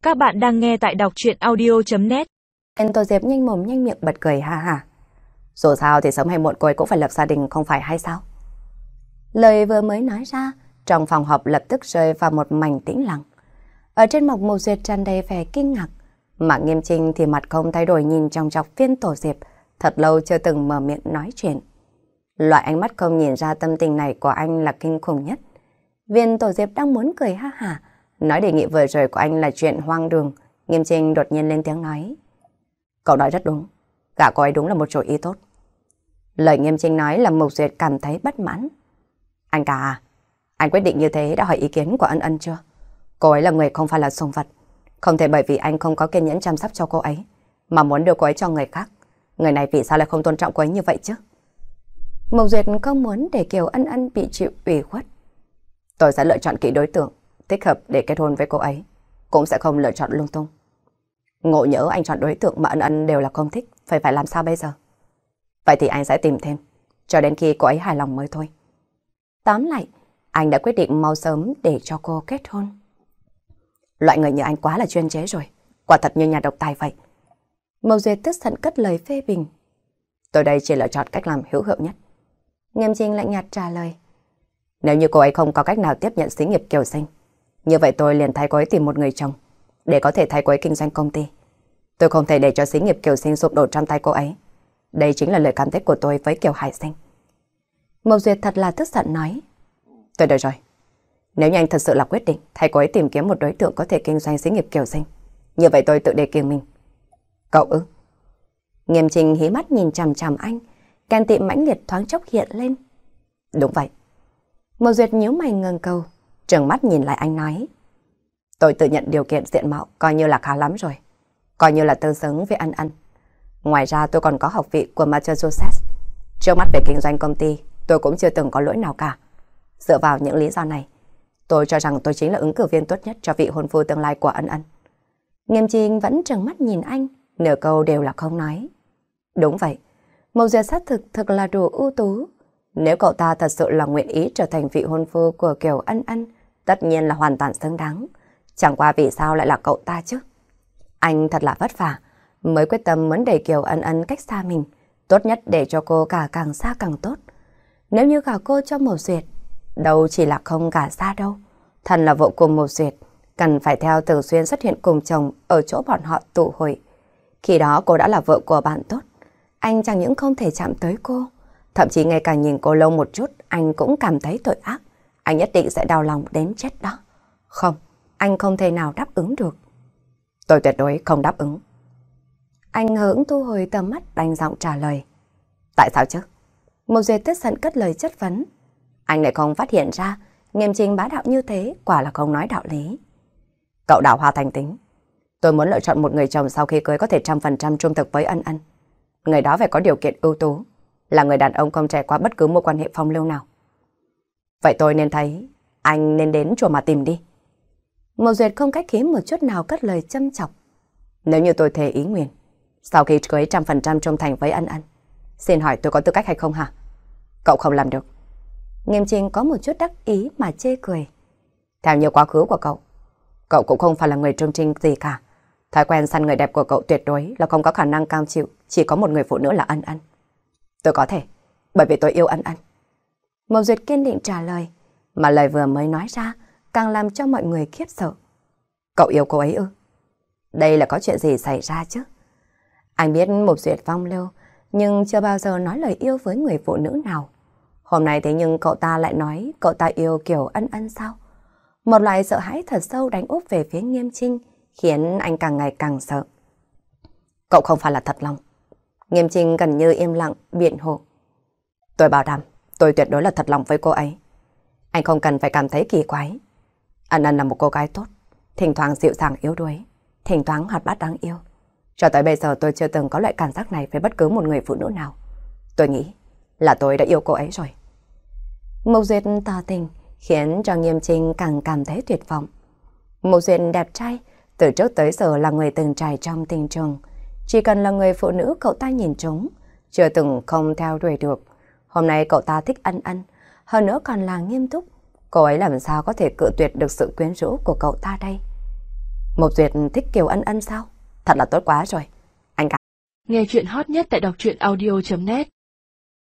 Các bạn đang nghe tại đọc truyện audio.net. Tô Diệp nhanh mồm nhanh miệng bật cười ha ha. Dù sao thì sớm hay muộn cô ấy cũng phải lập gia đình không phải hay sao? Lời vừa mới nói ra, trong phòng họp lập tức rơi vào một mảnh tĩnh lặng. Ở trên mặt Mục Duyệt tràn đầy vẻ kinh ngạc, mà Nghiêm Trinh thì mặt không thay đổi nhìn trong chọc Viên Tổ Diệp, thật lâu chưa từng mở miệng nói chuyện. Loại ánh mắt không nhìn ra tâm tình này của anh là kinh khủng nhất. Viên Tổ Diệp đang muốn cười ha hả, nói đề nghị vừa rồi của anh là chuyện hoang đường. Nghiêm Trinh đột nhiên lên tiếng nói. Cậu nói rất đúng, gả cô ấy đúng là một chủ ý tốt. Lời Nghiêm Trinh nói làm Mục Duyệt cảm thấy bất mãn. Anh cả à, anh quyết định như thế đã hỏi ý kiến của Ân Ân chưa? Cô ấy là người không phải là sùng vật. Không thể bởi vì anh không có kiên nhẫn chăm sóc cho cô ấy mà muốn đưa cô ấy cho người khác. Người này vì sao lại không tôn trọng cô ấy như vậy chứ? Mục Duyệt không muốn để Kiều Ân Ân bị chịu ủy khuất. Tôi sẽ lựa chọn kỹ đối tượng thích hợp để kết hôn với cô ấy, cũng sẽ không lựa chọn lung tung. Ngộ nhỡ anh chọn đối tượng mà Ân Ân đều là không thích, phải làm sao bây giờ? Vậy thì anh sẽ tìm thêm, cho đến khi cô ấy hài lòng mới thôi. Tóm lại, anh đã quyết định mau sớm để cho cô kết hôn. Loại người như anh quá là chuyên chế rồi, quả thật như nhà độc tài vậy. Mộc Duyệt tức giận cất lời phê bình. Tôi đây chỉ lựa chọn cách làm hữu hiệu nhất. Nghiêm Trinh lạnh nhạt trả lời. Nếu như cô ấy không có cách nào tiếp nhận xí nghiệp Kiều Sinh, như vậy tôi liền thay cô ấy tìm một người chồng để có thể thay cô ấy kinh doanh công ty. Tôi không thể để cho xí nghiệp Kiều Sinh sụp đổ trong tay cô ấy. Đây chính là lời cam kết của tôi với Kiều Hải Sinh. Mộc Duyệt thật là tức giận nói. Tôi được rồi. Nếu như anh thật sự là quyết định thay cô ấy tìm kiếm một đối tượng có thể kinh doanh xí nghiệp Kiều Sinh, như vậy tôi tự đề kiêng mình. Cậu ư? Nghiêm Trinh hí mắt nhìn chằm chằm anh, ghen tị mãnh liệt thoáng chốc hiện lên. Đúng vậy. Mộc Duyệt nhíu mày ngẩng đầu, trừng mắt nhìn lại anh nói. Tôi tự nhận điều kiện diện mạo coi như là khá lắm rồi, coi như là tương xứng với Ân Ân. Ngoài ra tôi còn có học vị của Massachusetts. Trước mắt về kinh doanh công ty, tôi cũng chưa từng có lỗi nào cả. Dựa vào những lý do này, tôi cho rằng tôi chính là ứng cử viên tốt nhất cho vị hôn phu tương lai của Ân Ân. Nghiêm Trinh vẫn trừng mắt nhìn anh, nửa câu đều là không nói. Đúng vậy, Mộc Duyệt xác thực là đủ ưu tú. Nếu cậu ta thật sự là nguyện ý trở thành vị hôn phu của Kiều Ân Ân, tất nhiên là hoàn toàn xứng đáng. Chẳng qua vì sao lại là cậu ta chứ? Anh thật là vất vả, mới quyết tâm muốn đẩy Kiều Ân Ân cách xa mình, tốt nhất để cho cô cả càng xa càng tốt. Nếu như gả cô cho Mộc Duyệt, đâu chỉ là không gả xa đâu. Thần là vợ cùng Mộc Duyệt, cần phải theo thường xuyên xuất hiện cùng chồng ở chỗ bọn họ tụ hội. Khi đó cô đã là vợ của bạn tốt, anh chẳng những không thể chạm tới cô, thậm chí ngay cả nhìn cô lâu một chút, anh cũng cảm thấy tội ác. Anh nhất định sẽ đau lòng đến chết đó. Không, anh không thể nào đáp ứng được. Tôi tuyệt đối không đáp ứng. Anh hững thu hồi tầm mắt, đanh giọng trả lời. Tại sao chứ? Mộc Duyệt tức giận cất lời chất vấn. Anh lại không phát hiện ra, Nghiêm Trinh bá đạo như thế, quả là không nói đạo lý. Cậu đào hoa thành tính. Tôi muốn lựa chọn một người chồng sau khi cưới có thể 100% trung thực với Ân Ân. Người đó phải có điều kiện ưu tú, là người đàn ông không trải qua bất cứ một quan hệ phong lưu nào. Vậy tôi nên thấy anh nên đến chùa mà tìm đi. Mộc Duyệt không khách khí một chút nào cất lời châm chọc. Nếu như tôi thề ý nguyện, sau khi cưới 100% trung thành với Ân Ân, xin hỏi tôi có tư cách hay không hả? Cậu không làm được. Nghiêm Trinh có một chút đắc ý mà chê cười. Theo như quá khứ của cậu cũng không phải là người trung trinh gì cả. Thói quen săn người đẹp của cậu tuyệt đối là không có khả năng cam chịu chỉ có một người phụ nữ là Ân Ân. Tôi có thể, bởi vì tôi yêu Ân Ân. Mộc Duyệt kiên định trả lời, mà lời vừa mới nói ra càng làm cho mọi người khiếp sợ. Cậu yêu cô ấy ư? Đây là có chuyện gì xảy ra chứ? Anh biết Mộc Duyệt phong lưu, nhưng chưa bao giờ nói lời yêu với người phụ nữ nào. Hôm nay thế nhưng cậu ta lại nói cậu ta yêu Kiều Ân Ân sao? Một loại sợ hãi thật sâu đánh úp về phía Nghiêm Trinh, khiến anh càng ngày càng sợ. Cậu không phải là thật lòng. Nghiêm Trinh gần như im lặng biện hộ. Tôi bảo đảm, tôi tuyệt đối là thật lòng với cô ấy. Anh không cần phải cảm thấy kỳ quái. Ân Ân là một cô gái tốt, thỉnh thoảng dịu dàng yếu đuối, thỉnh thoảng hoạt bát đáng yêu. Cho tới bây giờ tôi chưa từng có loại cảm giác này với bất cứ một người phụ nữ nào. Tôi nghĩ là tôi đã yêu cô ấy rồi. Mộc Duyệt tỏ tình khiến cho Nghiêm Trinh càng cảm thấy tuyệt vọng. Mộc Duyệt đẹp trai, từ trước tới giờ là người từng trải trong tình trường. Chỉ cần là người phụ nữ cậu ta nhìn trúng, chưa từng không theo đuổi được. Hôm nay cậu ta thích Ân Ân, hơn nữa còn là nghiêm túc. Cô ấy làm sao có thể cự tuyệt được sự quyến rũ của cậu ta đây? Mộc Duyệt thích Kiều Ân Ân sao? Thật là tốt quá rồi. Anh cả. Nghe chuyện hot nhất tại đọc truyện audio.net